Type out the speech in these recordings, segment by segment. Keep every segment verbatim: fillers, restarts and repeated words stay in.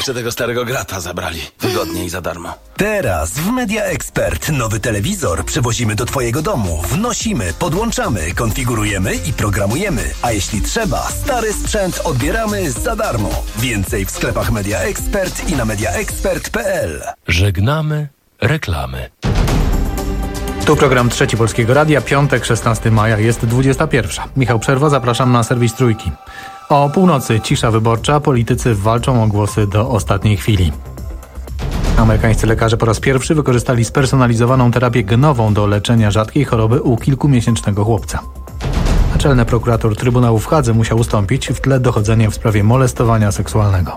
jeszcze tego starego grata zabrali. Wygodnie i za darmo. Teraz w Media Expert nowy telewizor przywozimy do Twojego domu. Wnosimy, podłączamy, konfigurujemy i programujemy. A jeśli trzeba, stary sprzęt odbieramy za darmo. Więcej w sklepach Media Expert i na mediaexpert kropka p l. Żegnamy reklamy. Tu program Trzeci Polskiego Radia, piątek, szesnastego maja, jest dwudziesta pierwsza. Michał Przerwa, zapraszam na serwis Trójki. O północy cisza wyborcza, politycy walczą o głosy do ostatniej chwili. Amerykańscy lekarze po raz pierwszy wykorzystali spersonalizowaną terapię genową do leczenia rzadkiej choroby u kilkumiesięcznego chłopca. Naczelny prokurator Trybunału w Hadze musiał ustąpić w tle dochodzenia w sprawie molestowania seksualnego.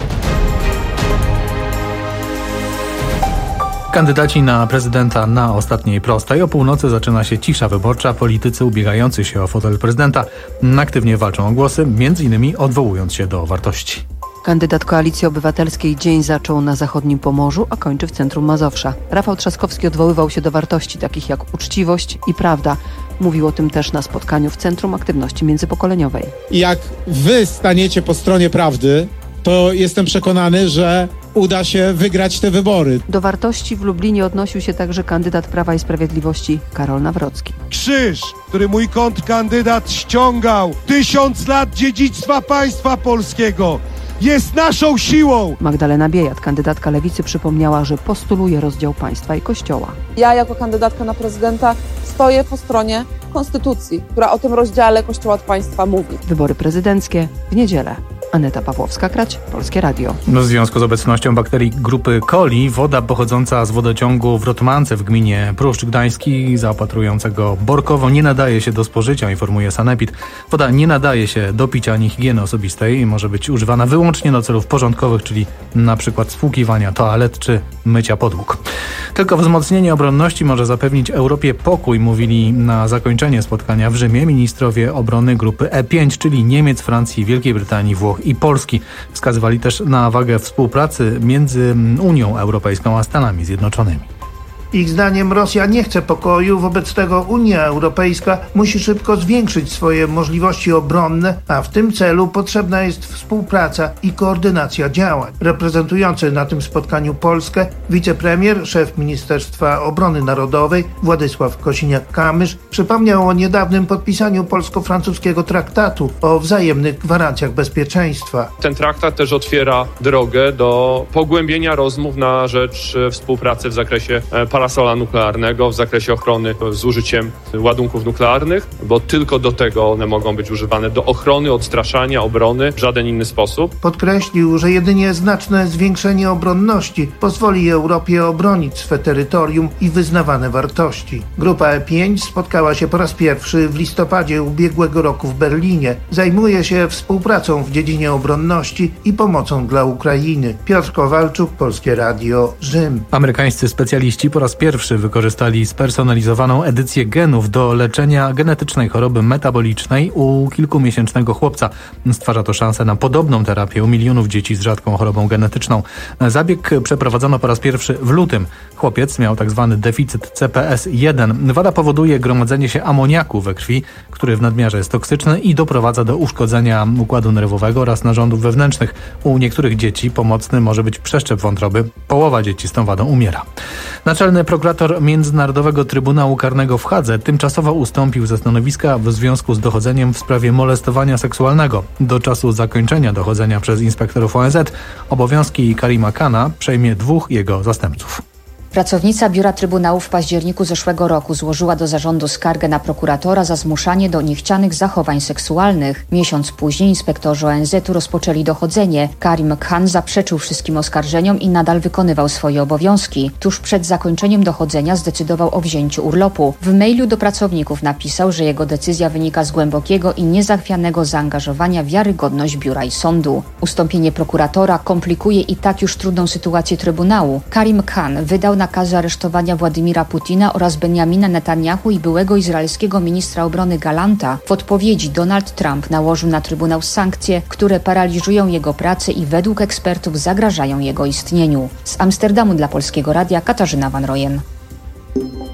Kandydaci na prezydenta na ostatniej prostej. O północy zaczyna się cisza wyborcza. Politycy ubiegający się o fotel prezydenta aktywnie walczą o głosy, między innymi odwołując się do wartości. Kandydat Koalicji Obywatelskiej dzień zaczął na zachodnim Pomorzu, a kończy w centrum Mazowsza. Rafał Trzaskowski odwoływał się do wartości takich jak uczciwość i prawda. Mówił o tym też na spotkaniu w Centrum Aktywności Międzypokoleniowej. Jak wy staniecie po stronie prawdy, to jestem przekonany, że uda się wygrać te wybory. Do wartości w Lublinie odnosił się także kandydat Prawa i Sprawiedliwości Karol Nawrocki. Krzyż, który mój kontrkandydat ściągał, tysiąc lat dziedzictwa państwa polskiego, jest naszą siłą. Magdalena Biejat, kandydatka Lewicy, przypomniała, że postuluje rozdział państwa i kościoła. Ja jako kandydatka na prezydenta stoję po stronie konstytucji, która o tym rozdziale kościoła od państwa mówi. Wybory prezydenckie w niedzielę. Aneta Pawłowska-Krać, Polskie Radio. W związku z obecnością bakterii grupy coli woda pochodząca z wodociągu w Rotmance w gminie Pruszcz Gdański zaopatrującego Borkowo nie nadaje się do spożycia, informuje Sanepid. Woda nie nadaje się do picia ani higieny osobistej i może być używana wyłącznie do celów porządkowych, czyli na przykład spłukiwania toalet czy mycia podłóg. Tylko wzmocnienie obronności może zapewnić Europie pokój, mówili na zakończenie spotkania w Rzymie ministrowie obrony grupy E pięć, czyli Niemiec, Francji, Wielkiej Brytanii, Włoch i Polski. Wskazywali też na wagę współpracy między Unią Europejską a Stanami Zjednoczonymi. Ich zdaniem Rosja nie chce pokoju, wobec tego Unia Europejska musi szybko zwiększyć swoje możliwości obronne, a w tym celu potrzebna jest współpraca i koordynacja działań. Reprezentujący na tym spotkaniu Polskę wicepremier, szef Ministerstwa Obrony Narodowej Władysław Kosiniak-Kamysz przypomniał o niedawnym podpisaniu polsko-francuskiego traktatu o wzajemnych gwarancjach bezpieczeństwa. Ten traktat też otwiera drogę do pogłębienia rozmów na rzecz współpracy w zakresie parasola nuklearnego, w zakresie ochrony z użyciem ładunków nuklearnych, bo tylko do tego one mogą być używane, do ochrony, odstraszania, obrony, w żaden inny sposób. Podkreślił, że jedynie znaczne zwiększenie obronności pozwoli Europie obronić swe terytorium i wyznawane wartości. Grupa E pięć spotkała się po raz pierwszy w listopadzie ubiegłego roku w Berlinie. Zajmuje się współpracą w dziedzinie obronności i pomocą dla Ukrainy. Piotr Kowalczuk, Polskie Radio, Rzym. Amerykańscy specjaliści po raz pierwszy wykorzystali spersonalizowaną edycję genów do leczenia genetycznej choroby metabolicznej u kilkumiesięcznego chłopca. Stwarza to szansę na podobną terapię u milionów dzieci z rzadką chorobą genetyczną. Zabieg przeprowadzono po raz pierwszy w lutym. Chłopiec miał tzw. deficyt C P S jeden. Wada powoduje gromadzenie się amoniaku we krwi, który w nadmiarze jest toksyczny i doprowadza do uszkodzenia układu nerwowego oraz narządów wewnętrznych. U niektórych dzieci pomocny może być przeszczep wątroby. Połowa dzieci z tą wadą umiera. Naczelny prokurator Międzynarodowego Trybunału Karnego w Hadze tymczasowo ustąpił ze stanowiska w związku z dochodzeniem w sprawie molestowania seksualnego. Do czasu zakończenia dochodzenia przez inspektorów O N Z obowiązki Karima Khana przejmie dwóch jego zastępców. Pracownica Biura Trybunału w październiku zeszłego roku złożyła do zarządu skargę na prokuratora za zmuszanie do niechcianych zachowań seksualnych. Miesiąc później inspektorzy O N Z-u rozpoczęli dochodzenie. Karim Khan zaprzeczył wszystkim oskarżeniom i nadal wykonywał swoje obowiązki. Tuż przed zakończeniem dochodzenia zdecydował o wzięciu urlopu. W mailu do pracowników napisał, że jego decyzja wynika z głębokiego i niezachwianego zaangażowania w wiarygodność biura i sądu. Ustąpienie prokuratora komplikuje i tak już trudną sytuację Trybunału. Karim Khan wydał nakazy aresztowania Władimira Putina oraz Benjamina Netanyahu i byłego izraelskiego ministra obrony Galanta. W odpowiedzi Donald Trump nałożył na Trybunał sankcje, które paraliżują jego pracę i według ekspertów zagrażają jego istnieniu. Z Amsterdamu dla Polskiego Radia Katarzyna Van Royen.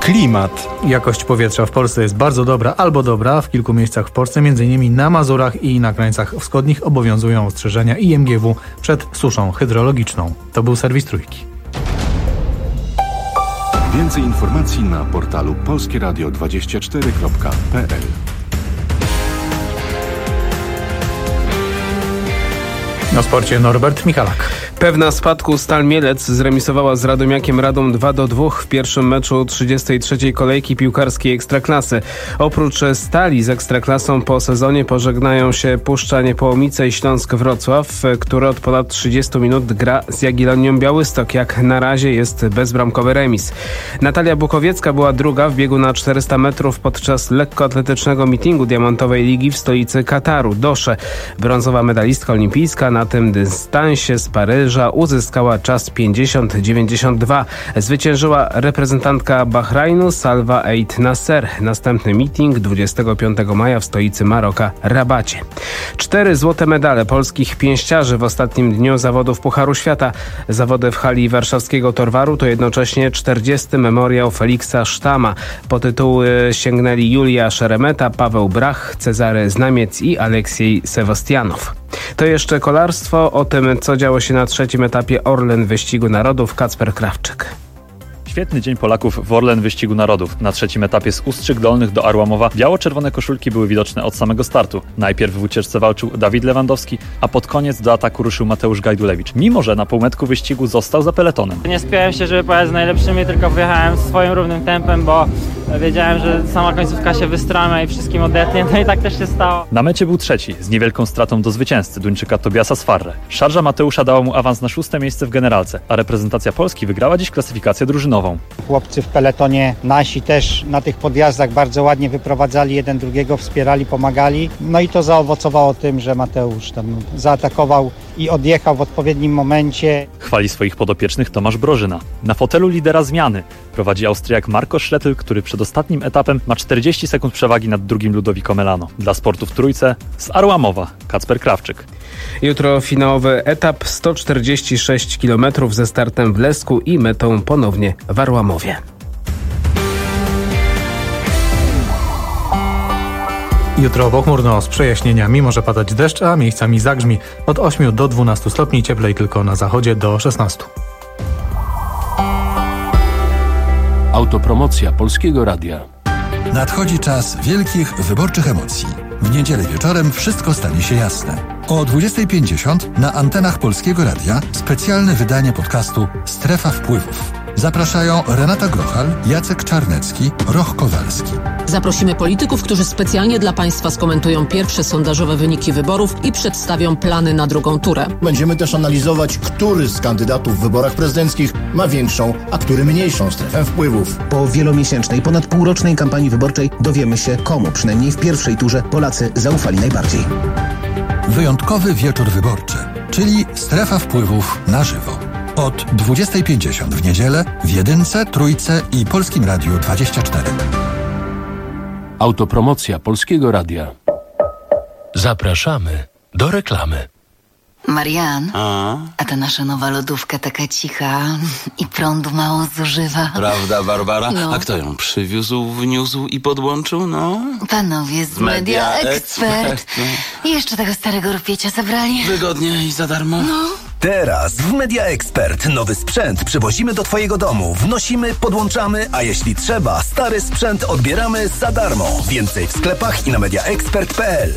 klimat. Jakość powietrza w Polsce jest bardzo dobra albo dobra. W kilku miejscach w Polsce, m.in. na Mazurach i na krańcach wschodnich, obowiązują ostrzeżenia I M G W przed suszą hydrologiczną. To był serwis Trójki. Więcej informacji na portalu polskie radio dwadzieścia cztery kropka p l. Na sporcie Norbert Michalak. Pewna spadku Stal Mielec zremisowała z Radomiakiem Radom dwa do dwóch w pierwszym meczu trzydziestej trzeciej kolejki piłkarskiej Ekstraklasy. Oprócz Stali z Ekstraklasą po sezonie pożegnają się Puszcza Niepołomice i Śląsk Wrocław, który od ponad trzydziestu minut gra z Jagiellonią Białystok. Jak na razie jest bezbramkowy remis. Natalia Bukowiecka była druga w biegu na czterysta metrów podczas lekkoatletycznego meetingu Diamantowej Ligi w stolicy Kataru, Dosze. Brązowa medalistka olimpijska na tym dystansie z Paryża uzyskała czas pięćdziesiąt dziewięćdziesiąt dwa. Zwyciężyła reprezentantka Bahrajnu Salwa Eid Nasser. Następny meeting dwudziestego piątego maja w stolicy Maroka, Rabacie. Cztery złote medale polskich pięściarzy w ostatnim dniu zawodów Pucharu Świata. Zawody w hali warszawskiego Torwaru to jednocześnie czterdziesty memoriał Feliksa Sztama. Po tytuły sięgnęli Julia Szeremeta, Paweł Brach, Cezary Znamiec i Aleksiej Sewastianow. To jeszcze kolarstwo. O tym, co działo się na trzecim etapie Orlen Wyścigu Narodów, Kacper Krawczyk. Świetny dzień Polaków w Orlen Wyścigu Narodów. Na trzecim etapie z Ustrzyk Dolnych do Arłamowa biało-czerwone koszulki były widoczne od samego startu. Najpierw w ucieczce walczył Dawid Lewandowski, a pod koniec do ataku ruszył Mateusz Gajdulewicz, mimo że na półmetku wyścigu został za peletonem. Nie spiąłem się, żeby pojechać z najlepszymi, tylko wyjechałem swoim równym tempem, bo wiedziałem, że sama końcówka się wystrama i wszystkim odetnie, no i tak też się stało. Na mecie był trzeci, z niewielką stratą do zwycięzcy, Duńczyka Tobiasa Sfarre. Szarża Mateusza dała mu awans na szóste miejsce w generalce, a reprezentacja Polski wygrała dziś klasyfikację drużynową. Chłopcy w peletonie nasi też na tych podjazdach bardzo ładnie wyprowadzali jeden drugiego, wspierali, pomagali. No i to zaowocowało tym, że Mateusz tam zaatakował i odjechał w odpowiednim momencie. Chwali swoich podopiecznych Tomasz Brożyna. Na fotelu lidera zmiany prowadzi Austriak Marco Schlettl, który przed ostatnim etapem ma czterdzieści sekund przewagi nad drugim Ludovico Melano. Dla sportu w trójce z Arłamowa, Kacper Krawczyk. Jutro finałowy etap sto czterdzieści sześć kilometrów ze startem w Lesku i metą ponownie w Arłamowie. Jutro pochmurno z przejaśnieniami, może padać deszcz, a miejscami zagrzmi. Od ośmiu do dwunastu stopni, cieplej tylko na zachodzie do szesnastu. Autopromocja Polskiego Radia. Nadchodzi czas wielkich wyborczych emocji. W niedzielę wieczorem wszystko stanie się jasne. O dwudziestej pięćdziesiąt na antenach Polskiego Radia specjalne wydanie podcastu Strefa Wpływów. Zapraszają Renata Grochal, Jacek Czarnecki, Roch Kowalski. Zaprosimy polityków, którzy specjalnie dla Państwa skomentują pierwsze sondażowe wyniki wyborów i przedstawią plany na drugą turę. Będziemy też analizować, który z kandydatów w wyborach prezydenckich ma większą, a który mniejszą strefę wpływów. Po wielomiesięcznej, ponad półrocznej kampanii wyborczej dowiemy się, komu przynajmniej w pierwszej turze Polacy zaufali najbardziej. Wyjątkowy wieczór wyborczy, czyli Strefa Wpływów na żywo. Od dwudziestej pięćdziesiąt w niedzielę w Jedynce, Trójce i Polskim Radiu dwadzieścia cztery. Autopromocja Polskiego Radia. Zapraszamy do reklamy. Marian, A? a ta nasza nowa lodówka taka cicha i prądu mało zużywa. Prawda, Barbara? No. A kto ją przywiózł, wniósł i podłączył, no? Panowie z Media, Media Expert. Expert. No. I jeszcze tego starego rupiecia zabrali. Wygodnie i za darmo. No. Teraz w Media Expert nowy sprzęt przywozimy do Twojego domu, wnosimy, podłączamy, a jeśli trzeba, stary sprzęt odbieramy za darmo. Więcej w sklepach i na media expert kropka p l.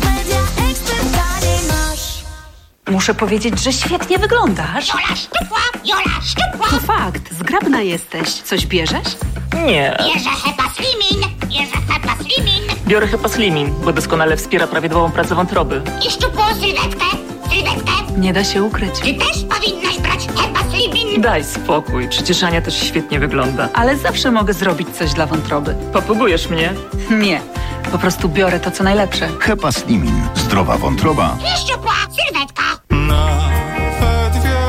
Muszę powiedzieć, że świetnie wyglądasz. Jola szczupła, Jola szczupła. To fakt, zgrabna jesteś. Coś bierzesz? Nie. Bierze Hepa Slimin, bierze Hepa Slimin. Biorę Hepa Slimin, bo doskonale wspiera prawidłową pracę wątroby. I szczupłą sylwetkę, sylwetkę. Nie da się ukryć. Ty też powinnaś brać Hepa Slimin. Daj spokój, przecież Ania też świetnie wygląda. Ale zawsze mogę zrobić coś dla wątroby. Popugujesz mnie? Nie, po prostu biorę to, co najlepsze. Hepa Slimin. Zdrowa wątroba. I szczupła sylwetka. Agencja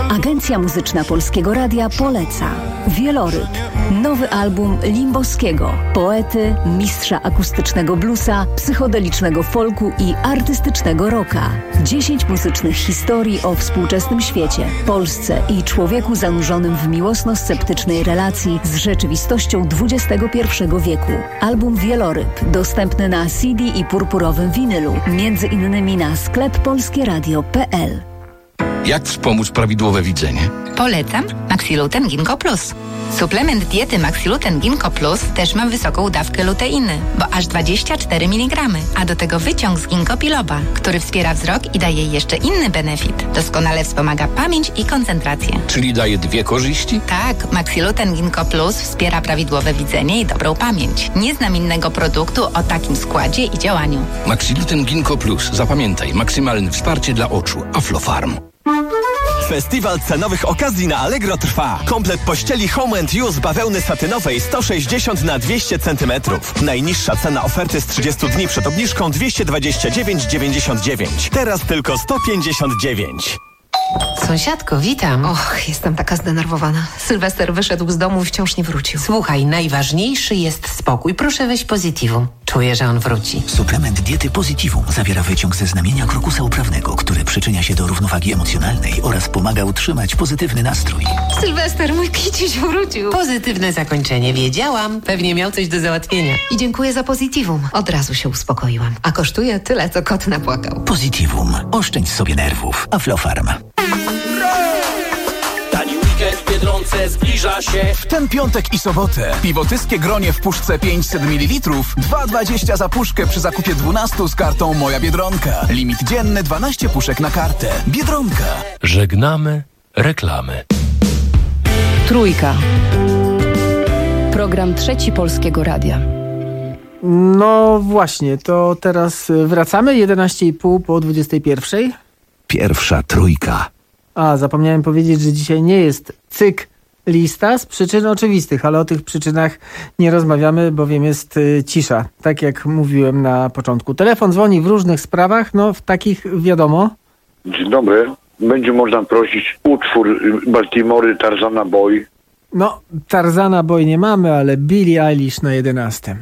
Agencja Muzyczna Polskiego Radia poleca Wieloryb, nowy album Limbowskiego, poety, mistrza akustycznego bluesa, psychodelicznego folku i artystycznego rocka. Dziesięć muzycznych historii o współczesnym świecie, Polsce i człowieku zanurzonym w miłosno-sceptycznej relacji z rzeczywistością dwudziestego pierwszego wieku. Album Wieloryb dostępny na C D i purpurowym winylu, między innymi na sklep polskieradio kropka p l. Jak wspomóc prawidłowe widzenie? Polecam Maxiluten Ginkgo Plus. Suplement diety Maxiluten Ginkgo Plus też ma wysoką dawkę luteiny, bo aż dwadzieścia cztery miligramy, a do tego wyciąg z ginkgo biloba, który wspiera wzrok i daje jeszcze inny benefit. Doskonale wspomaga pamięć i koncentrację. Czyli daje dwie korzyści? Tak, Maxiluten Ginkgo Plus wspiera prawidłowe widzenie i dobrą pamięć. Nie znam innego produktu o takim składzie i działaniu. Maxiluten Ginkgo Plus. Zapamiętaj, maksymalne wsparcie dla oczu. Aflofarm. Festiwal cenowych okazji na Allegro trwa. Komplet pościeli Home and Use bawełny satynowej sto sześćdziesiąt na dwieście centymetrów. Najniższa cena oferty z trzydziestu dni przed obniżką dwieście dwadzieścia dziewięć dziewięćdziesiąt dziewięć. Teraz tylko sto pięćdziesiąt dziewięć. Sąsiadko, witam. Och, jestem taka zdenerwowana. Sylwester wyszedł z domu i wciąż nie wrócił. Słuchaj, najważniejszy jest spokój. Proszę weź Positivum. Czuję, że on wróci. Suplement diety Positivum zawiera wyciąg ze znamienia krokusa uprawnego, który przyczynia się do równowagi emocjonalnej oraz pomaga utrzymać pozytywny nastrój. Sylwester, mój kiciuś wrócił. Pozytywne zakończenie, wiedziałam. Pewnie miał coś do załatwienia. I dziękuję za Positivum. Od razu się uspokoiłam. A kosztuje tyle, co kot napłakał. Positivum. Oszczędź sobie nerwów. Aflofarm. Tani weekend w Biedronce zbliża się. W ten piątek i sobotę piwotyskie gronie w puszce pięćset mililitrów, dwa dwadzieścia za puszkę przy zakupie dwunastu z kartą Moja Biedronka. Limit dzienny dwanaście puszek na kartę. Biedronka. Żegnamy reklamy. Trójka. Program Trzeci Polskiego Radia. No właśnie, to teraz wracamy. jedenaście i pół po dwudziestej pierwszej. Pierwsza trójka. A, zapomniałem powiedzieć, że dzisiaj nie jest cyk lista z przyczyn oczywistych, ale o tych przyczynach nie rozmawiamy, bowiem jest y, cisza. Tak jak mówiłem na początku. Telefon dzwoni w różnych sprawach, no w takich wiadomo. Dzień dobry. Będzie można prosić utwór Baltimory Tarzana Boy. No, Tarzana Boy nie mamy, ale Billie Eilish na jedenastym.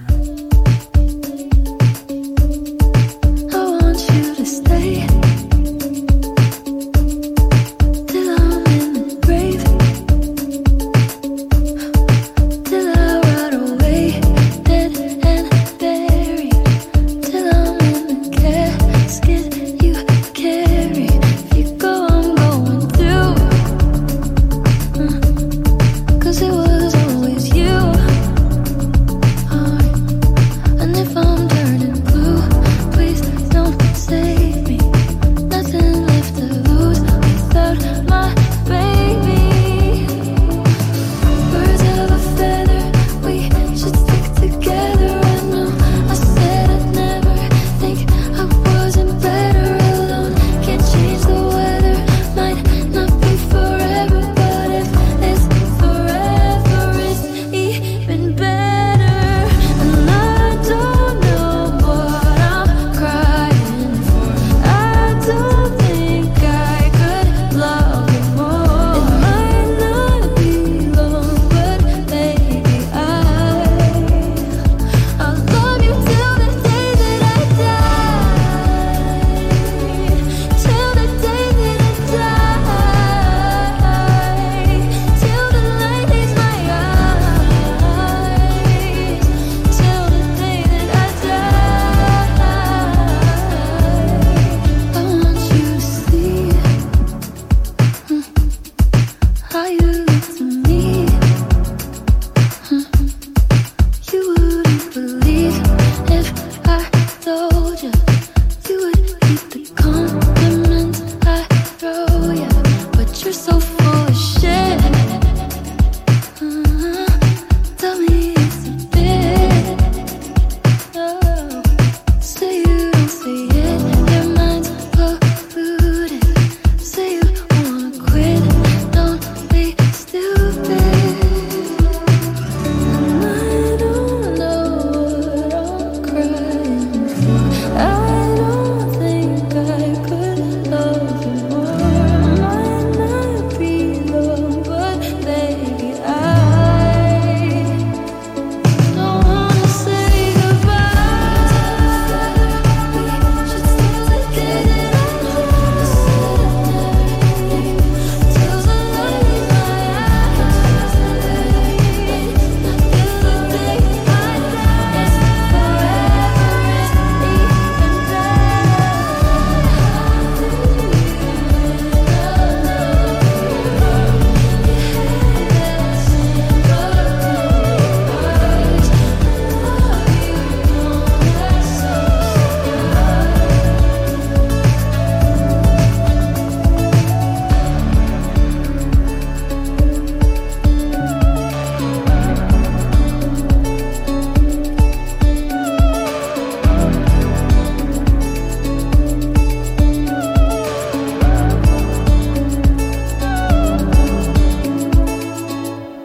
Cause it was always you.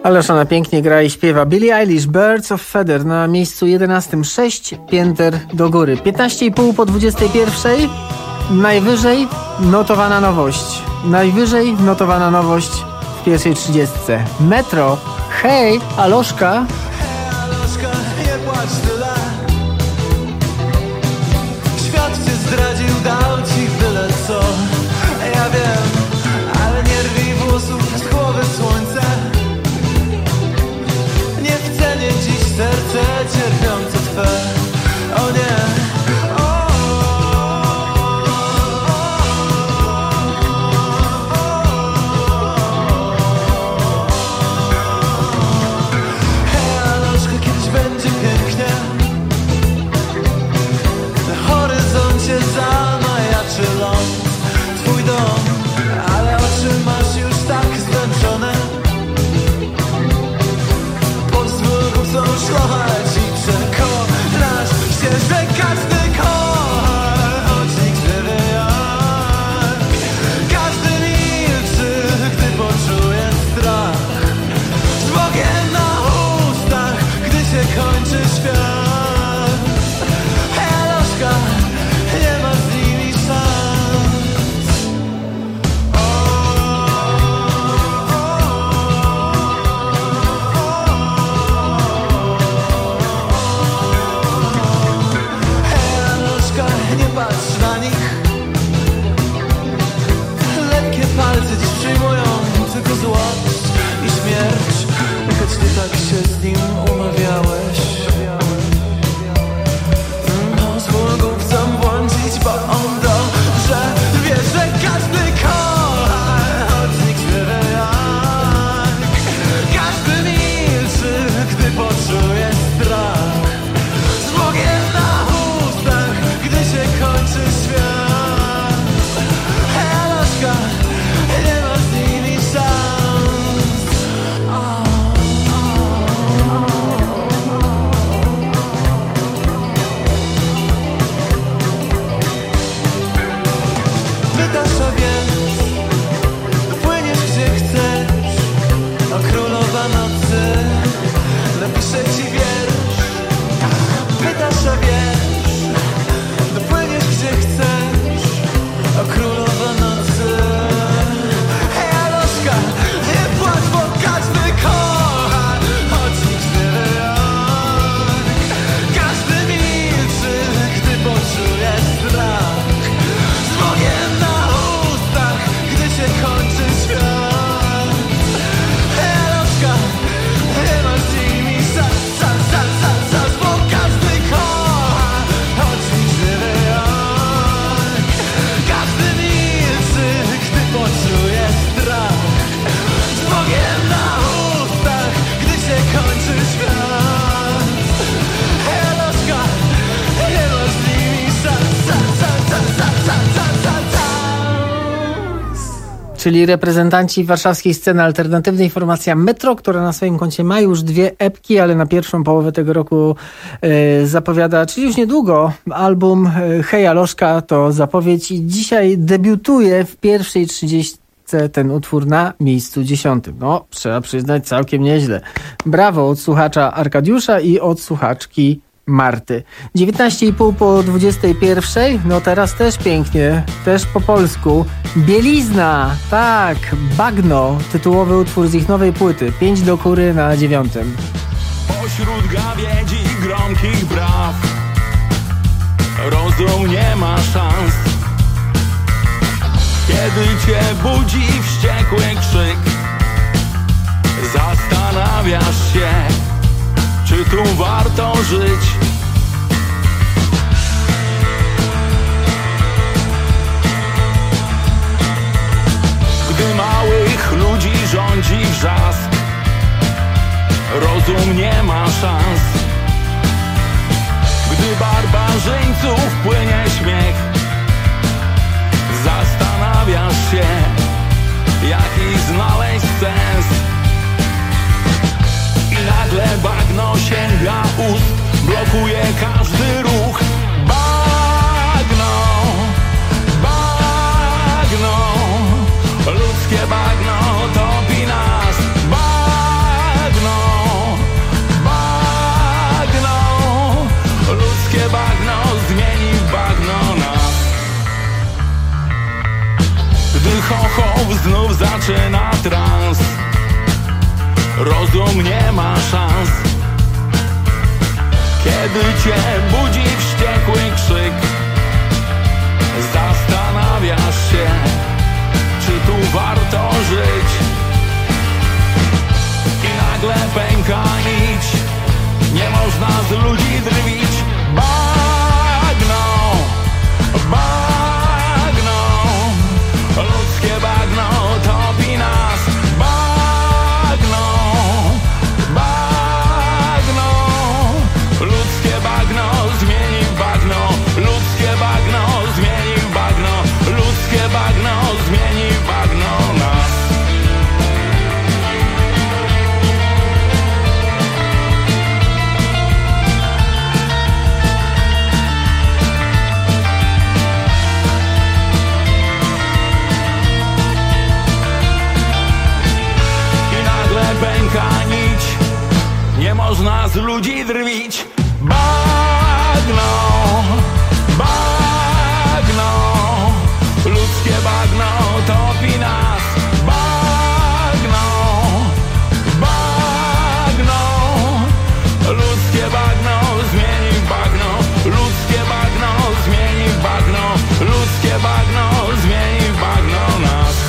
Ależ ona pięknie gra i śpiewa. Billie Eilish, Birds of Feather na miejscu jedenastym. Sześć pięter do góry. piętnaście i pół po dwudziestej pierwszej. Najwyżej notowana nowość. Najwyżej notowana nowość w pierwszej trzydziestce. Metro. Hej, Aloszka. Nie płacz tyle. Świat cię zdradził, dał ci byle co. Ja wiem, ale nie rwij włosów z głowy słońce. Nie w cenie dziś serce cierpiące twe. O nie. Zamajaczy ląd, twój dom, ale oczy masz już tak zmęczone. Pozwól są szlochać i przekonasz się, że każdy kocha, choć nikt nie wie jak. Każdy milczy, gdy poczuje strach, z Bogiem na ustach, gdy się kończy świat. Hej, Aloszka, nie ma z nimi szans. Hej, Aloszka, nie patrz na nich. Lekkie palce dziś przyjmują tylko złość i śmierć, choć ty tak się z nim umawiałeś. Pozwól chcą włączyć, bo on dobrze wie, że każdy kocha, choć nikt nie wie jak. Każdy milczy, gdy poczuje strach, z Bogiem na ustach, gdy się kończy świat. Hej, Aloszka, nie ma z nimi szans. Oh, oh, oh. Pytasz, a więc dopłyniesz gdzie chcesz. O królowa nocy napiszę ci wiersz. Pytasz, a więc dopłyniesz gdzie chcesz. O królowa nocy. Hej, Aloszka, nie płacz, bo każdy kocha, choć nikt nie wie jak. Każdy milczy, gdy poczuje strach, z Bogiem na ustach, gdy się kończy świat. Hej, Aloszka, nie masz z nimi szans, szans, szans, szans, szans, bo każdy kocha, choć nic nie wie jak. Każdy milczy, gdy poczuje strach, z Bogiem na ustach, gdy się kończy świat. Hej, Aloszka, nie masz z nimi szans, szans, szans, szans, szans, szans, szans, szans. Czyli reprezentanci warszawskiej sceny alternatywnej, formacja Metro, która na swoim koncie ma już dwie epki, ale na pierwszą połowę tego roku e, zapowiada, czyli już niedługo, album e, Hej, Aloszka to zapowiedź i dzisiaj debiutuje w pierwszej trzydziestce ten utwór na miejscu dziesiątym. No, trzeba przyznać, całkiem nieźle. Brawo od słuchacza Arkadiusza i od słuchaczki Marty. dziewiętnaście i pół po dwudziestej pierwszej. No teraz też pięknie, też po polsku. Bielizna, tak, Bagno, tytułowy utwór z ich nowej płyty. Pięć do kury na dziewiątym. Pośród gawiedzi gromkich braw rozum nie ma szans. Kiedy cię budzi wściekły krzyk, zastanawiasz się, czy tu warto żyć. Gdy małych ludzi rządzi wrzask, rozum nie ma szans. Gdy barbarzyńców płynie śmiech, zastanawiasz się, jaki znaleźć sens. I nagle bagno sięga ust, blokuje każdy ruch. Bagno, bagno, ludzkie bagno topi nas. Bagno, znów, znów zaczyna trans. Rozum nie ma szans. Kiedy cię budzi wściekły krzyk, zastanawiasz się, czy tu warto żyć. I nagle pęka nić, nie można z ludzi drwić. Bagno, bagno, ludzkie bagno topi nas. Bagno, bagno, ludzkie bagno zmieni w bagno. Ludzkie bagno zmieni w bagno. Ludzkie bagno zmieni w bagno nas. Pęka nić, nie można z ludzi drwić. Bagno, bagno, ludzkie bagno topi nas. Bagno, bagno, ludzkie bagno zmieni w bagno. Ludzkie bagno zmieni w bagno. Ludzkie bagno zmieni w bagno nas.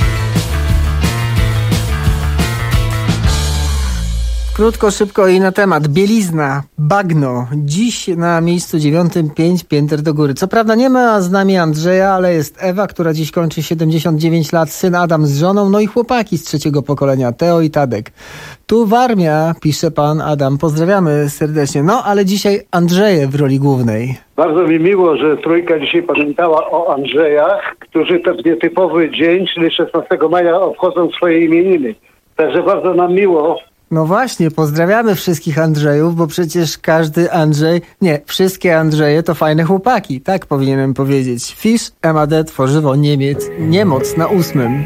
Krótko, szybko i na temat. Bielizna, bagno. Dziś na miejscu dziewiątym pięć pięter do góry. Co prawda nie ma z nami Andrzeja, ale jest Ewa, która dziś kończy siedemdziesiąt dziewięć lat, syn Adam z żoną, no i chłopaki z trzeciego pokolenia, Teo i Tadek. Tu Warmia, pisze pan Adam. Pozdrawiamy serdecznie. No, ale dzisiaj Andrzeje w roli głównej. Bardzo mi miło, że trójka dzisiaj pamiętała o Andrzejach, którzy ten nietypowy dzień, czyli szesnastego maja, obchodzą swoje imieniny. Także bardzo nam miło. No właśnie, pozdrawiamy wszystkich Andrzejów, bo przecież każdy Andrzej, nie, wszystkie Andrzeje to fajne chłopaki, tak powinienem powiedzieć. Fisz, M A D, tworzywo Niemiec, niemoc na ósmym.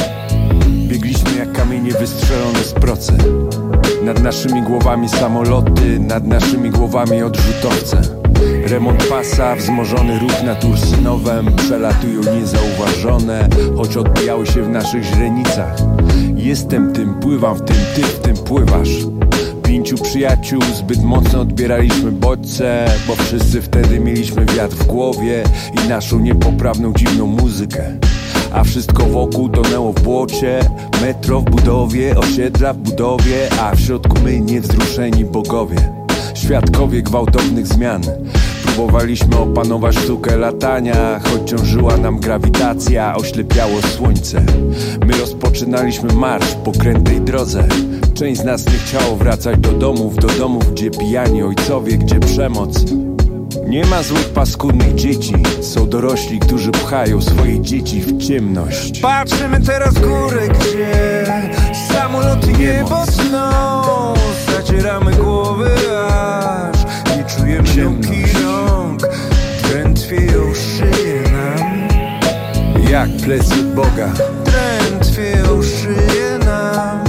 Biegliśmy jak kamienie wystrzelone z procy. Nad naszymi głowami samoloty, nad naszymi głowami odrzutowce. Remont pasa, wzmożony ruch nad Ursynowem, przelatują niezauważone, choć odbijały się w naszych źrenicach. Jestem tym, pływam w tym, ty w tym pływasz. Pięciu przyjaciół, zbyt mocno odbieraliśmy bodźce, bo wszyscy wtedy mieliśmy wiatr w głowie i naszą niepoprawną, dziwną muzykę. A wszystko wokół tonęło w błocie, metro w budowie, osiedla w budowie, a w środku my niewzruszeni bogowie, świadkowie gwałtownych zmian. Próbowaliśmy opanować sztukę latania, choć ciążyła nam grawitacja, oślepiało słońce. My rozpoczynaliśmy marsz po krętej drodze. Część z nas nie chciało wracać do domów, do domów, gdzie pijani ojcowie, gdzie przemoc. Nie ma złych, paskudnych dzieci, są dorośli, którzy pchają swoje dzieci w ciemność. Patrzymy teraz w górę, gdzie samoloty niebo tną. Zacieramy głowy, aż nie czujemy nóg i rąk. Drętwieją szyje nam jak plecy Boga. Drętwieją szyje nam.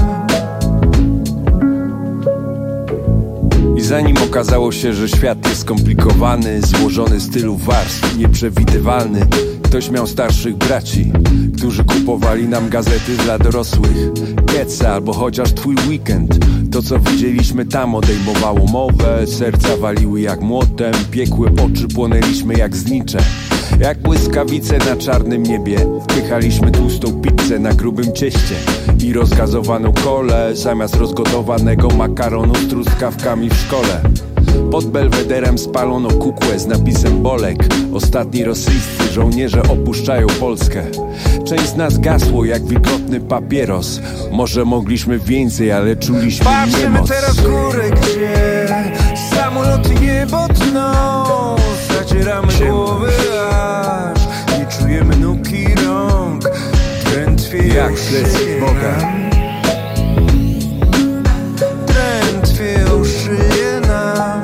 I zanim okazało się, że świat jest skomplikowany, złożony z tylu warstw, nieprzewidywalny, ktoś miał starszych braci, którzy kupowali nam gazety dla dorosłych. Keca albo chociaż Twój weekend. To co widzieliśmy tam odejmowało mowę, serca waliły jak młotem, piekły oczy, płonęliśmy jak znicze. Jak błyskawice na czarnym niebie, wpychaliśmy tłustą pizzę na grubym cieście i rozgazowaną kolę zamiast rozgotowanego makaronu z truskawkami w szkole. Pod Belwederem spalono kukłę z napisem Bolek. Ostatni rosyjscy żołnierze opuszczają Polskę. Część z nas gasło jak wilgotny papieros. Może mogliśmy więcej, ale czuliśmy Patrzymy niemoc. teraz w górę, gdzie samoloty niebo tną. Zacieramy głowy, aż nie czujemy nóg i rąk. Drętwieją jak plecy Boga. Drętwieją szyje nam.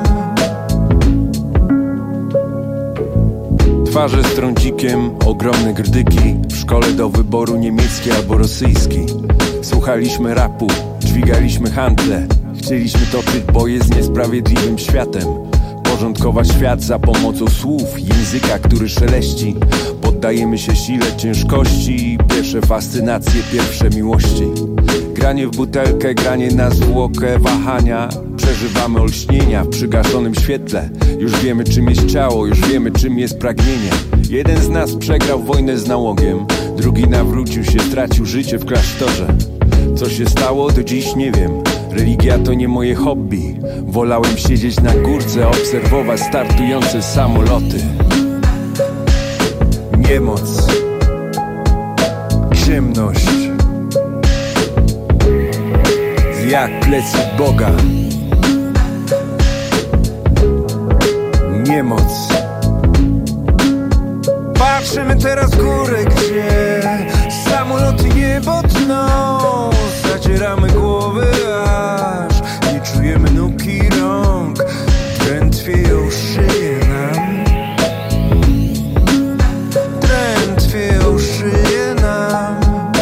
Twarze z trącikiem, ogromne grdyki. W szkole do wyboru niemiecki albo rosyjski. Słuchaliśmy rapu, dźwigaliśmy handle. Chcieliśmy toczyć boje z niesprawiedliwym światem. Porządkować świat za pomocą słów, języka, który szeleści. Poddaliśmy Poddajemy się sile ciężkości, pierwsze fascynacje, pierwsze miłości. Granie w butelkę, granie na zwłokę, wahania. Przeżywamy olśnienia w przygaszonym świetle. Już wiemy, czym jest ciało, już wiemy, czym jest pragnienie. Jeden z nas przegrał wojnę z nałogiem, drugi nawrócił się, stracił życie w klasztorze. Co się stało, do dziś nie wiem. Religia to nie moje hobby. Wolałem siedzieć na górce, obserwować startujące samoloty. Niemoc, ciemność, jak plecy Boga. Niemoc. Patrzymy teraz w górę, gdzie samoloty niebo tną. Zacieramy głowy, aż nie czujemy nóg i rąk. Drętwieją szyję nam. Drętwieją szyję nam.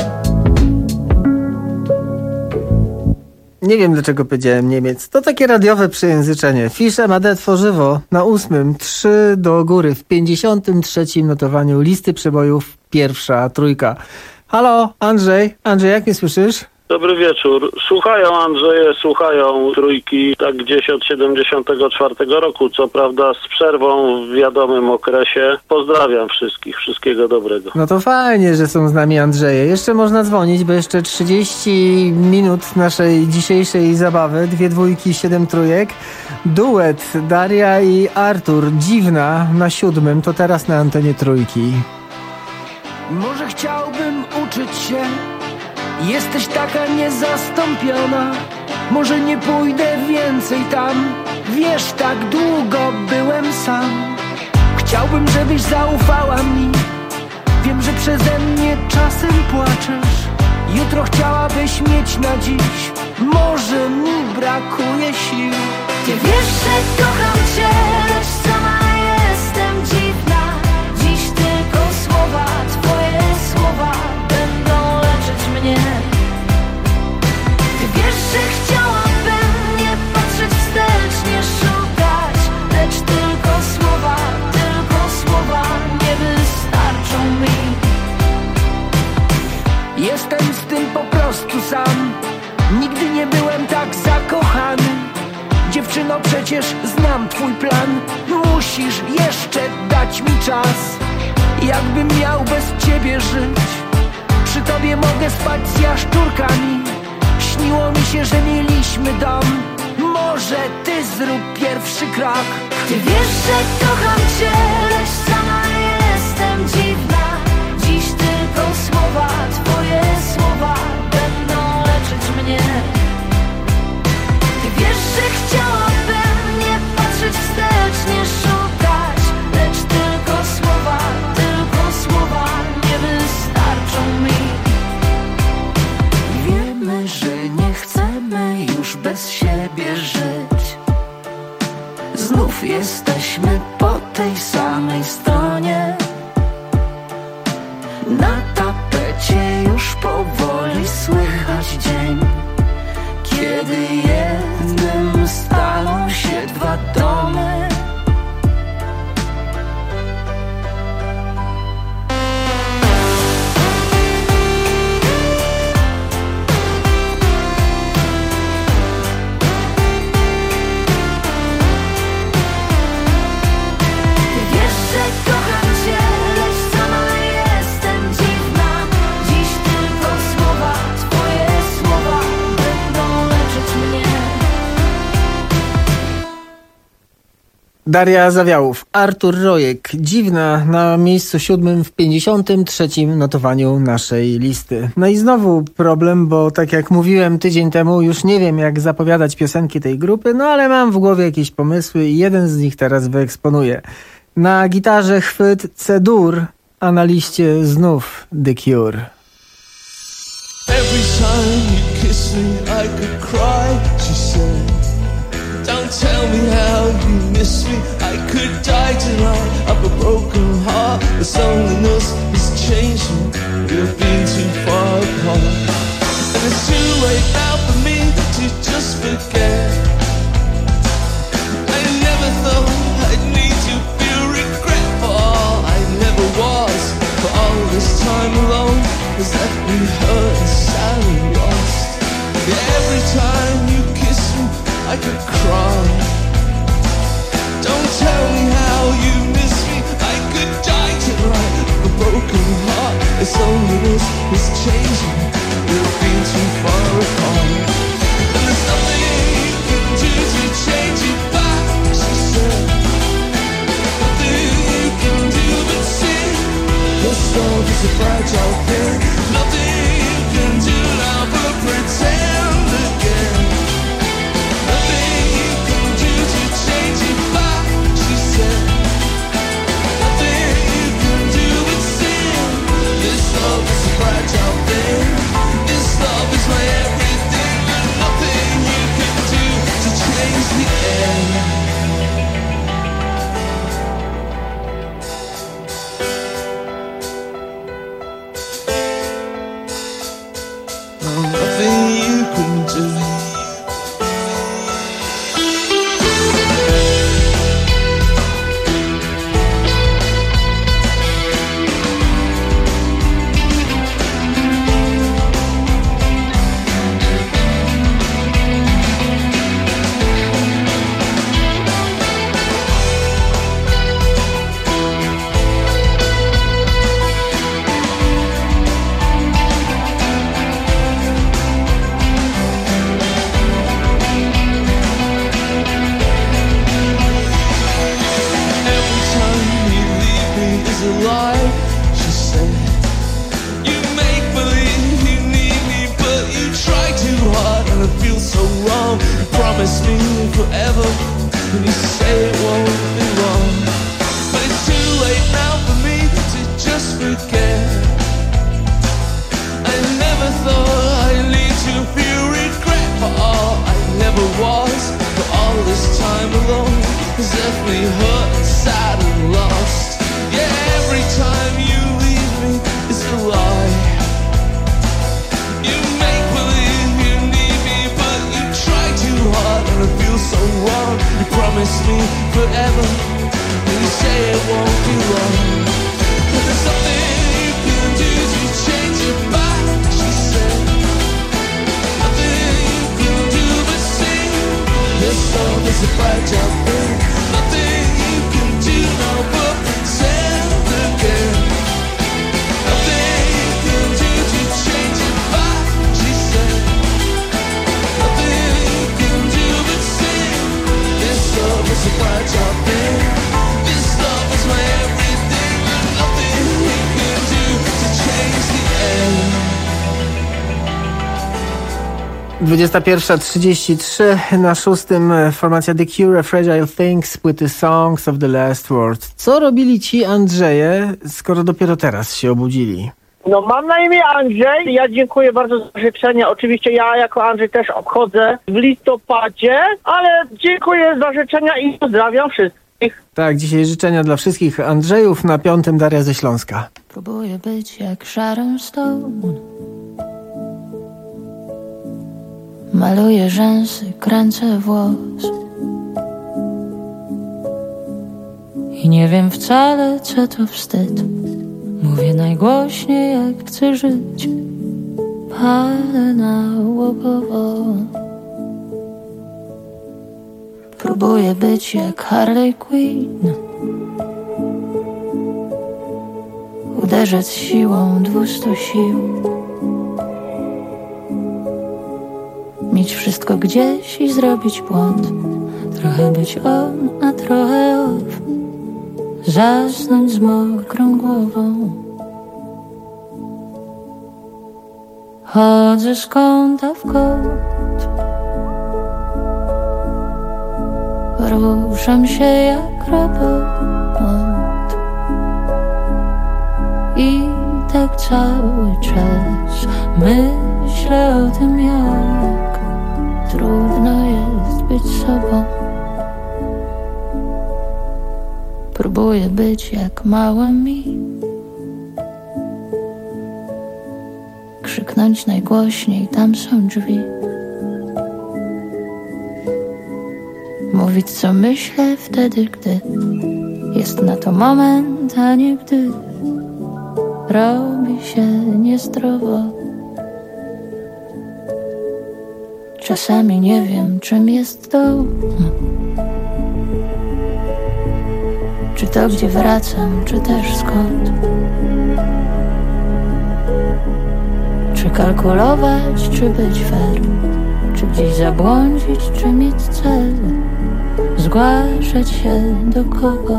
Nie wiem, dlaczego powiedziałem Niemiec. To takie radiowe przejęzyczenie. Fischer Made tworzywo na ósmym, trzy do góry, w pięćdziesiątym trzecim notowaniu listy przebojów pierwsza trójka. Halo, Andrzej. Andrzej, jak mnie słyszysz? Dobry wieczór. Słuchają Andrzeje, słuchają trójki tak gdzieś od siedemdziesiątego czwartego roku, co prawda z przerwą w wiadomym okresie. Pozdrawiam wszystkich, wszystkiego dobrego. No to fajnie, że są z nami Andrzeje. Jeszcze można dzwonić, bo jeszcze trzydzieści minut naszej dzisiejszej zabawy. Dwie dwójki, siedem trójek. Duet Daria i Artur. Dziwna na siódmym, to teraz na antenie trójki. Może chciałbym uczyć się. Jesteś taka niezastąpiona. Może nie pójdę więcej tam. Wiesz, tak długo byłem sam. Chciałbym, żebyś zaufała mi. Wiem, że przeze mnie czasem płaczesz. Jutro chciałabyś mieć na dziś. Może mi brakuje sił. Ty wiesz, że kocham cię, lecz sama jestem dziwna. Dziś tylko słowa, twoje słowa będą leczyć mnie. Ty wiesz, że chciałabym nie patrzeć wstecz, nie szukać, lecz tylko słowa, tylko słowa nie wystarczą mi. Jestem z tym po prostu sam. Nigdy nie byłem tak zakochany. Dziewczyno, przecież znam twój plan. Musisz jeszcze dać mi czas. Jakbym miał bez ciebie żyć. Przy tobie mogę spać z jaszczurkami. Śniło mi się, że mieliśmy dom. Może ty zrób pierwszy krok. Ty wiesz, że kocham cię, lecz sama jestem dziwna. Dziś tylko słowa, twoje słowa będą leczyć mnie. Ty wiesz, że chciałabym nie patrzeć wstecz, nie szukać, lecz tylko słowa, tylko słowa nie wystarczą mi. Wiemy, że nie chcemy już bez siebie żyć. Znów jesteśmy po tej samej stronie. Na tapecie już powoli słychać dzień, kiedy jednym staną się dwa domy. Daria Zawiałów, Artur Rojek, Dziwna na miejscu siódmym w pięćdziesiątym trzecim notowaniu naszej listy. No i znowu problem, bo tak jak mówiłem tydzień temu, już nie wiem jak zapowiadać piosenki tej grupy, no ale mam w głowie jakieś pomysły i jeden z nich teraz wyeksponuję. Na gitarze chwyt C-dur, a na liście znów The Cure. Every time you kiss me I could cry, she said. Don't tell me how you miss me. I could die tonight of a broken heart. This loneliness is changing. We've been too far apart, and it's too late now for me to just forget. I never thought I'd need to feel regret for all I never was. world is changing. We've been too far apart. And there's nothing you can do to change it back, she said. Nothing you can do but sing. This love is a fragile thing. Nothing you can do now but pretend again. Nothing you can do to change it back, she said. Nothing you can do but sing. This love is a fragile thing. This love is my everything. And nothing you can do to change the end. Nothing you can do. Promise me forever, and you say it won't be long. But it's too late now for me to just forget. I never thought I'd lead to feel regret for all I never was. For all this time alone has left me hurt and sad and lost. Yeah, every time you leave me is a lie. You make believe you need me, but you try too hard and I feel so wrong. You promise me forever, and you say it won't be long. But there's something you can do to change it back, she said. Nothing you can do but sing. This love is a fragile thing. Nothing you can do now but pretend again. Nothing you can do to change it back, she said. Nothing you can do but sing. This love is a fragile thing. This love is my everything. And nothing you can do to change the end. dwudziesta pierwsza trzydzieści trzy na szóstym formacja The Cure, Fragile Things, płyty Songs of the Last Word. Co robili ci Andrzeje, skoro dopiero teraz się obudzili? No mam na imię Andrzej, ja dziękuję bardzo za życzenia. Oczywiście ja jako Andrzej też obchodzę w listopadzie, ale dziękuję za życzenia i pozdrawiam wszystkich. Tak, dzisiaj życzenia dla wszystkich Andrzejów, na piątym Daria ze Śląska. Próbuję być jak Sharon Stone. Maluję rzęsy, kręcę włos i nie wiem wcale, co to wstyd. Mówię najgłośniej, jak chcę żyć. Palę nałogowo. Próbuję być jak Harley Quinn. Uderzać siłą dwustu sił. Mieć wszystko gdzieś i zrobić błąd. Trochę być on, a trochę off. Zasnąć z mokrą głową. Chodzę z kąta w kąt. Ruszam się jak robot. I tak cały czas myślę o tym, jak trudno jest być sobą. Próbuję być jak mała mi. Krzyknąć najgłośniej, tam są drzwi. Mówić co myślę wtedy, gdy jest na to moment, a nie gdy robi się niezdrowo. Czasami nie wiem, czym jest dom. Czy to, gdzie wracam, czy też skąd. Przekalkulować, czy być fair, czy gdzieś zabłądzić, czy mieć cel, zgłaszać się do kogo.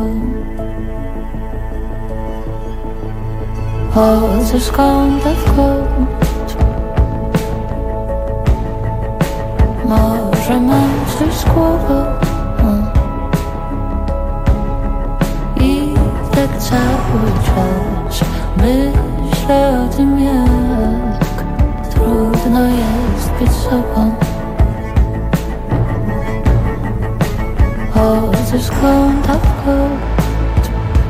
Chodzę z kąta w kąt, może mam coś z głową. I tak cały czas myślę o tym, jak trudno jest być sobą. Chodzę z kąta w kąt,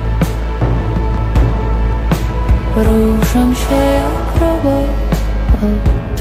ruszam się jak robot